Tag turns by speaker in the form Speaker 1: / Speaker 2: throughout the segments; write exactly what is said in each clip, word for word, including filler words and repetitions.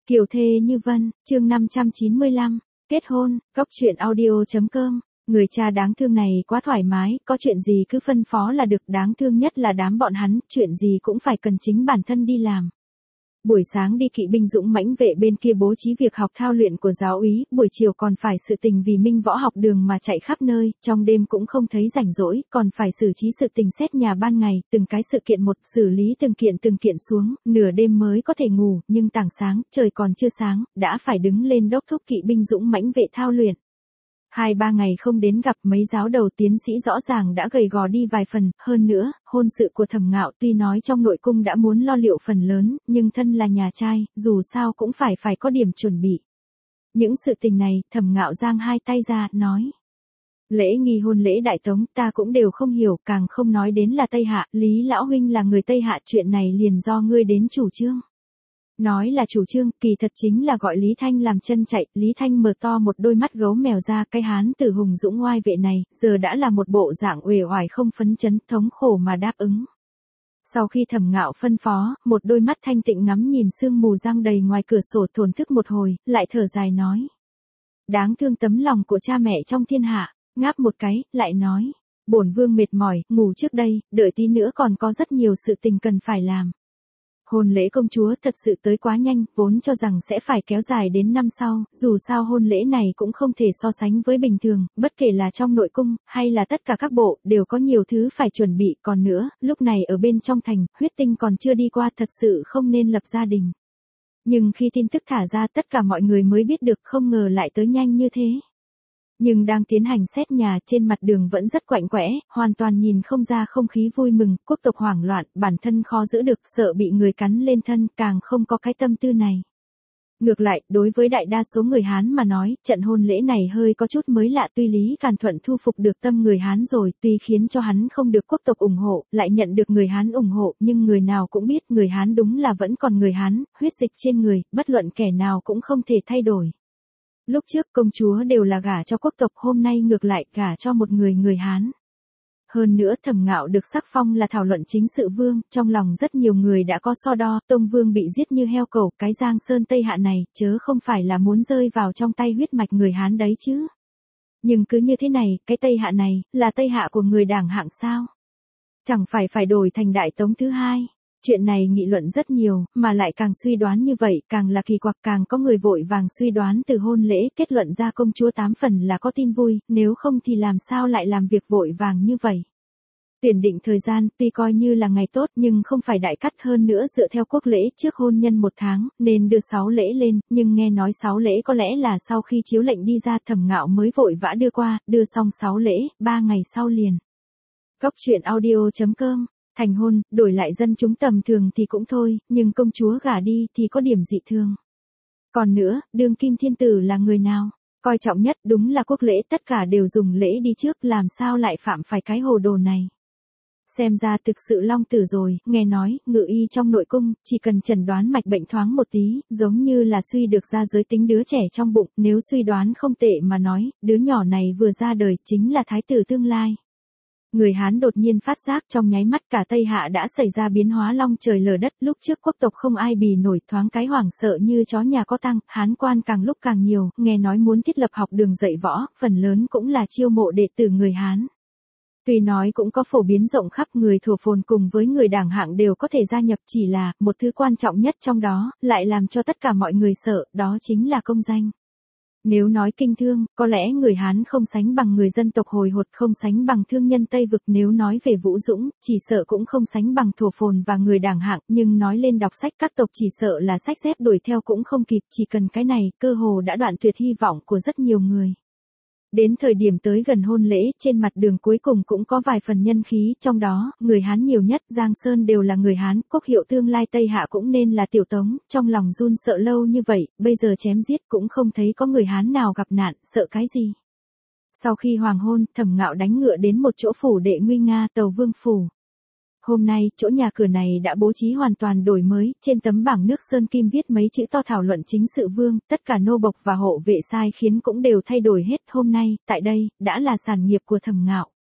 Speaker 1: Kiều thê như vân, chương năm trăm chín mươi lăm, kết hôn, góc truyện audio.com. Người cha đáng thương này quá thoải mái, có chuyện gì cứ phân phó là được, đáng thương nhất là đám bọn hắn, chuyện gì cũng phải cần chính bản thân đi làm. Buổi sáng đi kỵ binh dũng mãnh vệ bên kia bố trí việc học thao luyện của giáo úy, buổi chiều còn phải sự tình vì Minh Võ học đường mà chạy khắp nơi, trong đêm cũng không thấy rảnh rỗi, còn phải xử trí sự tình xét nhà ban ngày, từng cái sự kiện một, xử lý từng kiện từng kiện xuống, nửa đêm mới có thể ngủ, nhưng tảng sáng, trời còn chưa sáng, đã phải đứng lên đốc thúc kỵ binh dũng mãnh vệ thao luyện. Hai ba ngày không đến gặp mấy giáo đầu tiến sĩ rõ ràng đã gầy gò đi vài phần, hơn nữa, hôn sự của Thẩm Ngạo tuy nói trong nội cung đã muốn lo liệu phần lớn, nhưng thân là nhà trai, dù sao cũng phải phải có điểm chuẩn bị. Những sự tình này, Thẩm Ngạo giang hai tay ra, nói. Lễ nghi hôn lễ đại tống ta cũng đều không hiểu, càng không nói đến là Tây Hạ, Lý Lão Huynh là người Tây Hạ, chuyện này liền do ngươi đến chủ trương. Nói là chủ trương, kỳ thật chính là gọi Lý Thanh làm chân chạy, Lý Thanh mở to một đôi mắt gấu mèo ra, cái hán tử hùng dũng oai vệ này, giờ đã là một bộ dạng uể oải không phấn chấn, thống khổ mà đáp ứng. Sau khi Thẩm Ngạo phân phó, một đôi mắt thanh tịnh ngắm nhìn sương mù giăng đầy ngoài cửa sổ thổn thức một hồi, lại thở dài nói. Đáng thương tấm lòng của cha mẹ trong thiên hạ, ngáp một cái, lại nói. Bổn vương mệt mỏi, ngủ trước đây, đợi tí nữa còn có rất nhiều sự tình cần phải làm. Hôn lễ công chúa thật sự tới quá nhanh, vốn cho rằng sẽ phải kéo dài đến năm sau, dù sao hôn lễ này cũng không thể so sánh với bình thường, bất kể là trong nội cung, hay là tất cả các bộ, đều có nhiều thứ phải chuẩn bị, còn nữa, lúc này ở bên trong thành, huyết tinh còn chưa đi qua, thật sự không nên lập gia đình. Nhưng khi tin tức thả ra tất cả mọi người mới biết được, không ngờ lại tới nhanh như thế. Nhưng đang tiến hành xét nhà, trên mặt đường vẫn rất quạnh quẽ, hoàn toàn nhìn không ra không khí vui mừng, quốc tộc hoảng loạn, bản thân khó giữ được, sợ bị người cắn lên thân, càng không có cái tâm tư này. Ngược lại, đối với đại đa số người Hán mà nói, trận hôn lễ này hơi có chút mới lạ, tuy Lý Càn Thuận thu phục được tâm người Hán rồi, tuy khiến cho hắn không được quốc tộc ủng hộ, lại nhận được người Hán ủng hộ, nhưng người nào cũng biết người Hán đúng là vẫn còn người Hán, huyết dịch trên người, bất luận kẻ nào cũng không thể thay đổi. Lúc trước công chúa đều là gả cho quốc tộc, hôm nay ngược lại gả cho một người người Hán. Hơn nữa Thẩm Ngạo được sắc phong là thảo luận chính sự vương, trong lòng rất nhiều người đã có so đo, Tông Vương bị giết như heo cẩu, cái Giang Sơn Tây Hạ này, chớ không phải là muốn rơi vào trong tay huyết mạch người Hán đấy chứ. Nhưng cứ như thế này, cái Tây Hạ này, là Tây Hạ của người đảng hạng sao? Chẳng phải phải đổi thành Đại Tống thứ hai. Chuyện này nghị luận rất nhiều, mà lại càng suy đoán như vậy, càng là kỳ quặc, càng có người vội vàng suy đoán từ hôn lễ, kết luận ra công chúa tám phần là có tin vui, nếu không thì làm sao lại làm việc vội vàng như vậy. Tuyển định thời gian, tuy coi như là ngày tốt, nhưng không phải đại cắt, hơn nữa dựa theo quốc lễ trước hôn nhân một tháng, nên đưa sáu lễ lên, nhưng nghe nói sáu lễ có lẽ là sau khi chiếu lệnh đi ra, Thẩm Ngạo mới vội vã đưa qua, đưa xong sáu lễ, ba ngày sau liền. Góc truyện audio.com. Thành hôn, đổi lại dân chúng tầm thường thì cũng thôi, nhưng công chúa gả đi thì có điểm dị thường. Còn nữa, đương kim thiên tử là người nào? Coi trọng nhất đúng là quốc lễ, tất cả đều dùng lễ đi trước, làm sao lại phạm phải cái hồ đồ này. Xem ra thực sự long tử rồi, nghe nói, ngự y trong nội cung, chỉ cần chẩn đoán mạch bệnh thoáng một tí, giống như là suy được ra giới tính đứa trẻ trong bụng, nếu suy đoán không tệ mà nói, đứa nhỏ này vừa ra đời chính là thái tử tương lai. Người Hán đột nhiên phát giác trong nháy mắt cả Tây Hạ đã xảy ra biến hóa long trời lở đất, lúc trước quốc tộc không ai bì nổi, thoáng cái hoảng sợ như chó nhà có tăng, Hán quan càng lúc càng nhiều, nghe nói muốn thiết lập học đường dạy võ, phần lớn cũng là chiêu mộ đệ tử người Hán. Tuy nói cũng có phổ biến rộng khắp, người thổ phồn cùng với người đảng hạng đều có thể gia nhập, chỉ là, một thứ quan trọng nhất trong đó, lại làm cho tất cả mọi người sợ, đó chính là công danh. Nếu nói kinh thương, có lẽ người Hán không sánh bằng người dân tộc hồi hột, không sánh bằng thương nhân Tây Vực, nếu nói về vũ dũng, chỉ sợ cũng không sánh bằng thổ phồn và người đảng hạng, nhưng nói lên đọc sách các tộc chỉ sợ là sách dép đuổi theo cũng không kịp, chỉ cần cái này, cơ hồ đã đoạn tuyệt hy vọng của rất nhiều người. Đến thời điểm tới gần hôn lễ, trên mặt đường cuối cùng cũng có vài phần nhân khí, trong đó, người Hán nhiều nhất, Giang Sơn đều là người Hán, quốc hiệu tương lai Tây Hạ cũng nên là Tiểu Tống, trong lòng run sợ lâu như vậy, bây giờ chém giết cũng không thấy có người Hán nào gặp nạn, sợ cái gì. Sau khi hoàng hôn, Thẩm Ngạo đánh ngựa đến một chỗ phủ đệ nguy nga, Tàu Vương Phủ. Hôm nay, chỗ nhà cửa này đã bố trí hoàn toàn đổi mới, trên tấm bảng nước sơn kim viết mấy chữ to thảo luận chính sự vương, tất cả nô bộc và hộ vệ sai khiến cũng đều thay đổi hết, hôm nay, tại đây, đã là sản nghiệp của Thẩm Ngạo.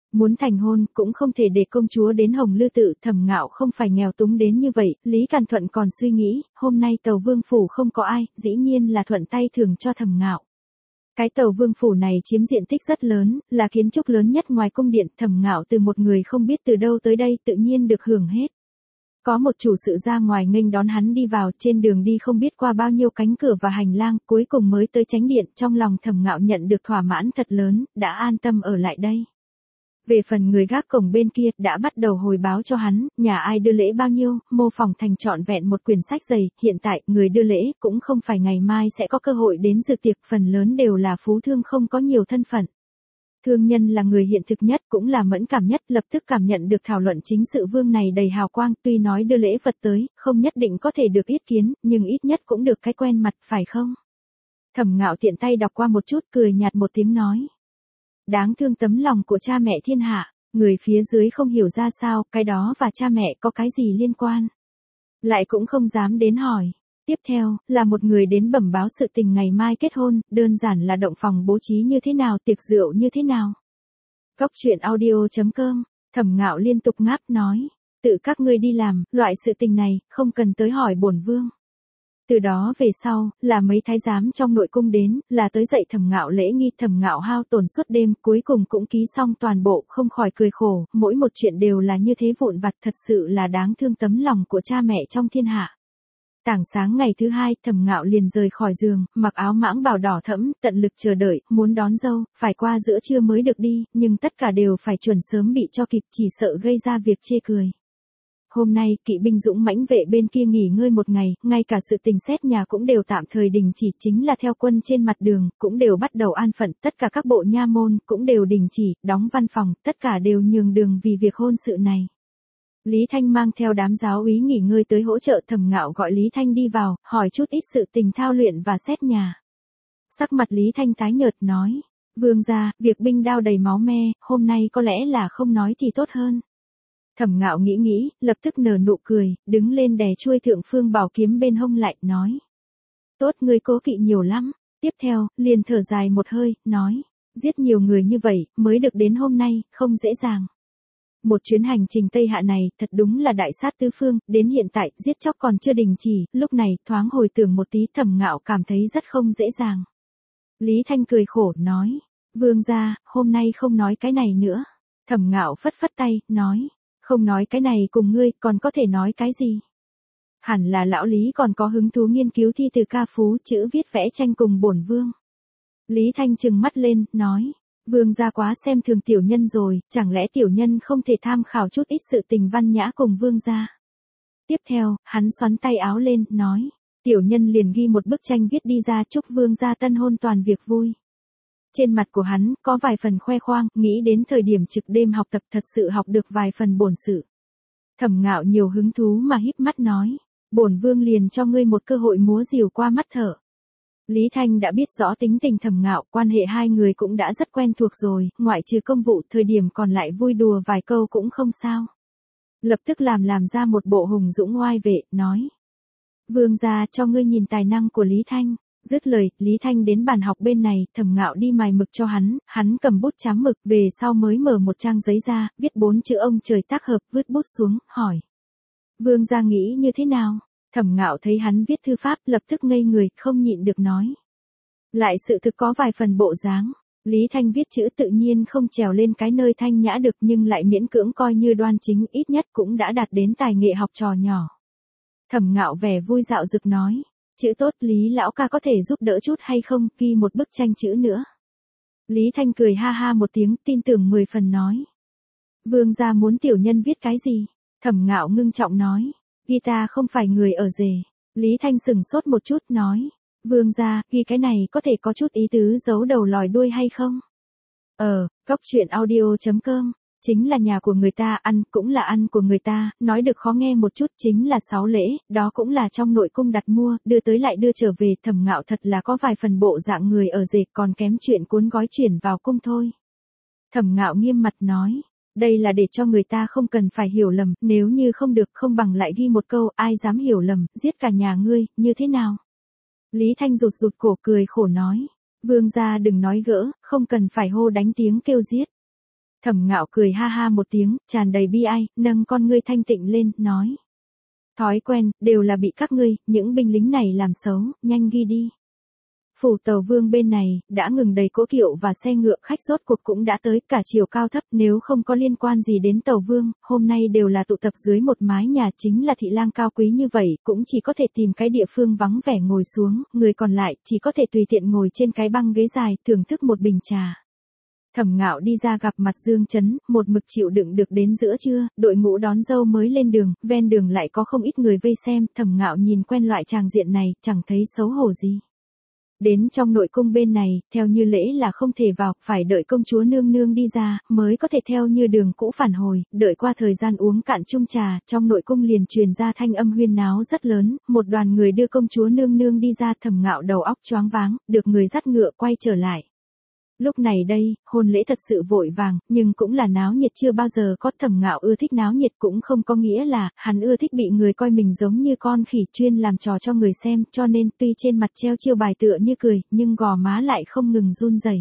Speaker 1: Muốn thành hôn cũng không thể để công chúa đến Hồng Lư Tự, Thẩm Ngạo không phải nghèo túng đến như vậy, Lý Càn Thuận còn suy nghĩ, hôm nay tàu vương phủ không có ai, dĩ nhiên là thuận tay thưởng cho Thẩm Ngạo. Cái tàu vương phủ này chiếm diện tích rất lớn, là kiến trúc lớn nhất ngoài cung điện, Thẩm Ngạo từ một người không biết từ đâu tới đây tự nhiên được hưởng hết. Có một chủ sự ra ngoài nghênh đón hắn đi vào, trên đường đi không biết qua bao nhiêu cánh cửa và hành lang, cuối cùng mới tới chánh điện, trong lòng Thẩm Ngạo nhận được thỏa mãn thật lớn, đã an tâm ở lại đây. Về phần người gác cổng bên kia, đã bắt đầu hồi báo cho hắn, nhà ai đưa lễ bao nhiêu, mô phỏng thành trọn vẹn một quyển sách dày, hiện tại, người đưa lễ, cũng không phải ngày mai sẽ có cơ hội đến dự tiệc, phần lớn đều là phú thương không có nhiều thân phận. Thương nhân là người hiện thực nhất, cũng là mẫn cảm nhất, lập tức cảm nhận được thảo luận chính sự vương này đầy hào quang, tuy nói đưa lễ vật tới, không nhất định có thể được ý kiến, nhưng ít nhất cũng được cái quen mặt, phải không? Thẩm Ngạo tiện tay đọc qua một chút, cười nhạt một tiếng nói. Đáng thương tấm lòng của cha mẹ thiên hạ, người phía dưới không hiểu ra sao, cái đó và cha mẹ có cái gì liên quan. Lại cũng không dám đến hỏi. Tiếp theo, là một người đến bẩm báo sự tình ngày mai kết hôn, đơn giản là động phòng bố trí như thế nào, tiệc rượu như thế nào. Góc truyện audio chấm com, Thẩm Ngạo liên tục ngáp nói, tự các ngươi đi làm, loại sự tình này, không cần tới hỏi bổn vương. Từ đó về sau, là mấy thái giám trong nội cung đến, là tới dạy Thẩm Ngạo lễ nghi, Thẩm Ngạo hao tổn suốt đêm, cuối cùng cũng ký xong toàn bộ, không khỏi cười khổ, mỗi một chuyện đều là như thế vụn vặt, thật sự là đáng thương tấm lòng của cha mẹ trong thiên hạ. Tảng sáng ngày thứ hai, Thẩm Ngạo liền rời khỏi giường, mặc áo mãng bào đỏ thẫm, tận lực chờ đợi, muốn đón dâu, phải qua giữa trưa mới được đi, nhưng tất cả đều phải chuẩn sớm bị cho kịp, chỉ sợ gây ra việc chê cười. Hôm nay, kỵ binh dũng mãnh vệ bên kia nghỉ ngơi một ngày, ngay cả sự tình xét nhà cũng đều tạm thời đình chỉ, chính là theo quân trên mặt đường, cũng đều bắt đầu an phận, tất cả các bộ nha môn, cũng đều đình chỉ, đóng văn phòng, tất cả đều nhường đường vì việc hôn sự này. Lý Thanh mang theo đám giáo úy nghỉ ngơi tới hỗ trợ, Thẩm Ngạo gọi Lý Thanh đi vào, hỏi chút ít sự tình thao luyện và xét nhà. Sắc mặt Lý Thanh tái nhợt nói, vương gia, việc binh đao đầy máu me, hôm nay có lẽ là không nói thì tốt hơn. Thẩm Ngạo nghĩ nghĩ, lập tức nở nụ cười, đứng lên đè chuôi thượng phương bảo kiếm bên hông lại, nói. Tốt, ngươi cố kỵ nhiều lắm. Tiếp theo, liền thở dài một hơi, nói, giết nhiều người như vậy, mới được đến hôm nay, không dễ dàng. Một chuyến hành trình Tây Hạ này, thật đúng là đại sát tứ phương, đến hiện tại, giết chóc còn chưa đình chỉ, lúc này, thoáng hồi tưởng một tí, Thẩm Ngạo cảm thấy rất không dễ dàng. Lý Thanh cười khổ, nói, vương gia, hôm nay không nói cái này nữa. Thẩm Ngạo phất phất tay, nói, không nói cái này cùng ngươi, còn có thể nói cái gì? Hẳn là lão Lý còn có hứng thú nghiên cứu thi từ ca phú, chữ viết vẽ tranh cùng bổn vương. Lý Thanh trừng mắt lên, nói, vương gia quá xem thường tiểu nhân rồi, chẳng lẽ tiểu nhân không thể tham khảo chút ít sự tình văn nhã cùng vương gia? Tiếp theo, hắn xoắn tay áo lên, nói, tiểu nhân liền ghi một bức tranh viết đi ra, chúc vương gia tân hôn toàn việc vui. Trên mặt của hắn, có vài phần khoe khoang, nghĩ đến thời điểm trực đêm học tập thật sự học được vài phần bổn sự. Thẩm Ngạo nhiều hứng thú mà híp mắt nói, bổn vương liền cho ngươi một cơ hội múa rìu qua mắt thở. Lý Thanh đã biết rõ tính tình Thẩm Ngạo, quan hệ hai người cũng đã rất quen thuộc rồi, ngoại trừ công vụ, thời điểm còn lại vui đùa vài câu cũng không sao. Lập tức làm làm ra một bộ hùng dũng oai vệ, nói. Vương gia, cho ngươi nhìn tài năng của Lý Thanh. Dứt lời, Lý Thanh đến bàn học bên này, Thẩm Ngạo đi mài mực cho hắn, hắn cầm bút chám mực, về sau mới mở một trang giấy ra, viết bốn chữ ông trời tác hợp, vứt bút xuống, hỏi. Vương gia nghĩ như thế nào? Thẩm Ngạo thấy hắn viết thư pháp, lập tức ngây người, không nhịn được nói. Lại sự thực có vài phần bộ dáng. Lý Thanh viết chữ tự nhiên không trèo lên cái nơi thanh nhã được, nhưng lại miễn cưỡng coi như đoan chính, ít nhất cũng đã đạt đến tài nghệ học trò nhỏ. Thẩm Ngạo vẻ vui dạo dực nói. Chữ tốt, Lý lão ca có thể giúp đỡ chút hay không, ghi một bức tranh chữ nữa. Lý Thanh cười ha ha một tiếng, tin tưởng mười phần nói. Vương gia muốn tiểu nhân viết cái gì? Thẩm Ngạo ngưng trọng nói. Ghi ta không phải người ở rể. Lý Thanh sừng sốt một chút, nói. Vương gia, ghi cái này có thể có chút ý tứ giấu đầu lòi đuôi hay không? Ờ, góc truyện audio chấm com. Chính là nhà của người ta, ăn cũng là ăn của người ta, nói được khó nghe một chút, chính là sáu lễ, đó cũng là trong nội cung đặt mua, đưa tới lại đưa trở về. Thẩm Ngạo thật là có vài phần bộ dạng người ở rể, còn kém chuyện cuốn gói chuyển vào cung thôi. Thẩm Ngạo nghiêm mặt nói, đây là để cho người ta không cần phải hiểu lầm, nếu như không được không bằng lại ghi một câu, ai dám hiểu lầm, giết cả nhà ngươi, như thế nào? Lý Thanh rụt rụt cổ cười khổ nói, vương gia đừng nói gỡ, không cần phải hô đánh tiếng kêu giết. Thẩm Ngạo cười ha ha một tiếng, tràn đầy bi ai, nâng con ngươi thanh tịnh lên, nói. Thói quen, đều là bị các ngươi, những binh lính này làm xấu, nhanh ghi đi. Phủ Tàu Vương bên này, đã ngừng đầy cỗ kiệu và xe ngựa khách rốt cuộc cũng đã tới, cả chiều cao thấp, nếu không có liên quan gì đến Tàu Vương, hôm nay đều là tụ tập dưới một mái nhà, chính là thị lang cao quý như vậy, cũng chỉ có thể tìm cái địa phương vắng vẻ ngồi xuống, người còn lại chỉ có thể tùy tiện ngồi trên cái băng ghế dài, thưởng thức một bình trà. Thẩm Ngạo đi ra gặp mặt Dương Chấn, một mực chịu đựng được đến giữa trưa, đội ngũ đón dâu mới lên đường, ven đường lại có không ít người vây xem, Thẩm Ngạo nhìn quen loại tràng diện này, chẳng thấy xấu hổ gì. Đến trong nội cung bên này, theo như lễ là không thể vào, phải đợi công chúa nương nương đi ra, mới có thể theo như đường cũ phản hồi, đợi qua thời gian uống cạn chung trà, trong nội cung liền truyền ra thanh âm huyên náo rất lớn, một đoàn người đưa công chúa nương nương đi ra, Thẩm Ngạo đầu óc choáng váng, được người dắt ngựa quay trở lại. Lúc này đây, hôn lễ thật sự vội vàng, nhưng cũng là náo nhiệt chưa bao giờ có. Thẩm Ngạo ưa thích náo nhiệt cũng không có nghĩa là, hắn ưa thích bị người coi mình giống như con khỉ chuyên làm trò cho người xem, cho nên tuy trên mặt treo chiêu bài tựa như cười, nhưng gò má lại không ngừng run rẩy.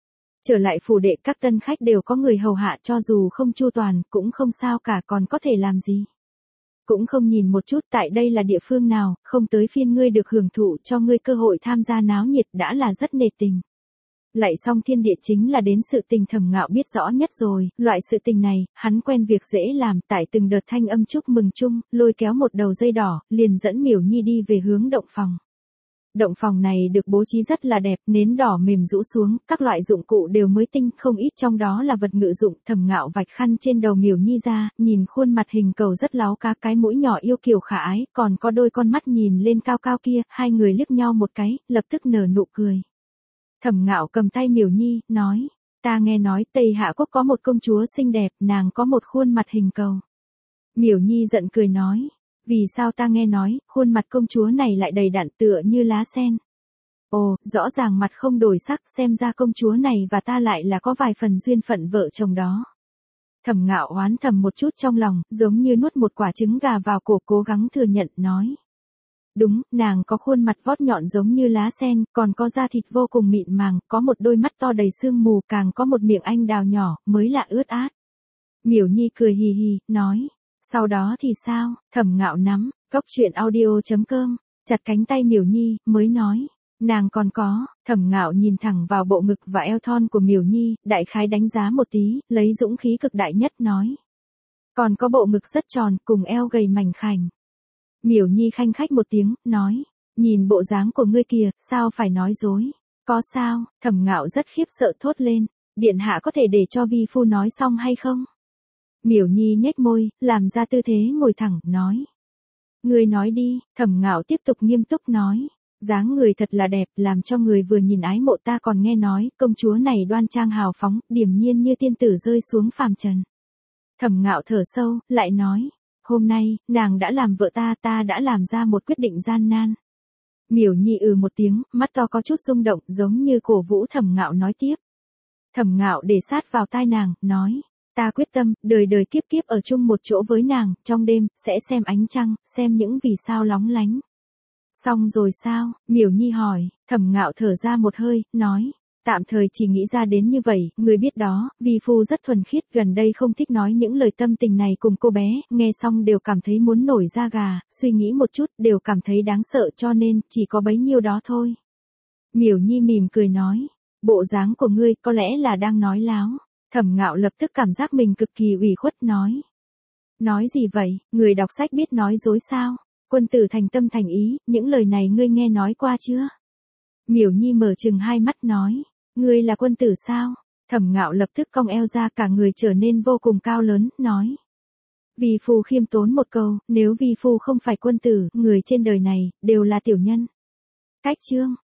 Speaker 1: Trở lại phủ đệ, các tân khách đều có người hầu hạ, cho dù không chu toàn, cũng không sao cả, còn có thể làm gì. Cũng không nhìn một chút tại đây là địa phương nào, không tới phiên ngươi được hưởng thụ, cho ngươi cơ hội tham gia náo nhiệt đã là rất nề tình. Lạy xong thiên địa chính là đến sự tình. Thẩm Ngạo biết rõ nhất rồi, loại sự tình này, hắn quen việc dễ làm, tại từng đợt thanh âm chúc mừng chung, lôi kéo một đầu dây đỏ, liền dẫn Miểu Nhi đi về hướng động phòng. Động phòng này được bố trí rất là đẹp, nến đỏ mềm rũ xuống, các loại dụng cụ đều mới tinh, không ít trong đó là vật ngự dụng. Thẩm Ngạo vạch khăn trên đầu Miểu Nhi ra, nhìn khuôn mặt hình cầu rất láo cá, cái mũi nhỏ yêu kiều khả ái, còn có đôi con mắt nhìn lên cao cao kia, hai người liếc nhau một cái, lập tức nở nụ cười. Thẩm Ngạo cầm tay Miểu Nhi, nói, ta nghe nói Tây Hạ Quốc có một công chúa xinh đẹp, nàng có một khuôn mặt hình cầu. Miểu Nhi giận cười nói, vì sao ta nghe nói, khuôn mặt công chúa này lại đầy đặn tựa như lá sen. Ồ, rõ ràng mặt không đổi sắc, xem ra công chúa này và ta lại là có vài phần duyên phận vợ chồng đó. Thẩm Ngạo oán thầm một chút trong lòng, giống như nuốt một quả trứng gà vào cổ, cố gắng thừa nhận, nói. Đúng, nàng có khuôn mặt vót nhọn giống như lá sen, còn có da thịt vô cùng mịn màng, có một đôi mắt to đầy sương mù, càng có một miệng anh đào nhỏ, mới lạ ướt át. Miểu Nhi cười hì hì, nói, sau đó thì sao? Thẩm Ngạo nắm, góc truyện audio chấm com, chặt cánh tay Miểu Nhi, mới nói, nàng còn có. Thẩm Ngạo nhìn thẳng vào bộ ngực và eo thon của Miểu Nhi, đại khái đánh giá một tí, lấy dũng khí cực đại nhất nói. Còn có bộ ngực rất tròn, cùng eo gầy mảnh khảnh. Miểu Nhi khanh khách một tiếng, nói, nhìn bộ dáng của ngươi kìa, sao phải nói dối? Có sao? Thẩm Ngạo rất khiếp sợ thốt lên, điện hạ có thể để cho vi phu nói xong hay không? Miểu Nhi nhếch môi, làm ra tư thế ngồi thẳng, nói. Ngươi nói đi. Thẩm Ngạo tiếp tục nghiêm túc nói, dáng người thật là đẹp, làm cho người vừa nhìn ái mộ. Ta còn nghe nói, công chúa này đoan trang hào phóng, điềm nhiên như tiên tử rơi xuống phàm trần. Thẩm Ngạo thở sâu, lại nói. Hôm nay, nàng đã làm vợ ta, ta đã làm ra một quyết định gian nan. Miểu Nhi ừ một tiếng, mắt to có chút rung động, giống như cổ vũ Thẩm Ngạo nói tiếp. Thẩm Ngạo để sát vào tai nàng, nói, ta quyết tâm, đời đời kiếp kiếp ở chung một chỗ với nàng, trong đêm, sẽ xem ánh trăng, xem những vì sao lóng lánh. Xong rồi sao? Miểu Nhi hỏi. Thẩm Ngạo thở ra một hơi, nói. Tạm thời chỉ nghĩ ra đến như vậy, người biết đó, vi phu rất thuần khiết, gần đây không thích nói những lời tâm tình này cùng cô bé, nghe xong đều cảm thấy muốn nổi da gà, suy nghĩ một chút, đều cảm thấy đáng sợ, cho nên, chỉ có bấy nhiêu đó thôi. Miểu Nhi mỉm cười nói, bộ dáng của ngươi có lẽ là đang nói láo. Thẩm Ngạo lập tức cảm giác mình cực kỳ ủy khuất, nói. Nói gì vậy, người đọc sách biết nói dối sao? Quân tử thành tâm thành ý, những lời này ngươi nghe nói qua chưa? Miểu Nhi mở trừng hai mắt nói. Ngươi là quân tử sao? Thẩm Ngạo lập tức cong eo ra, cả người trở nên vô cùng cao lớn, nói. Vi phu khiêm tốn một câu, nếu vi phu không phải quân tử, người trên đời này, đều là tiểu nhân. Cách chương.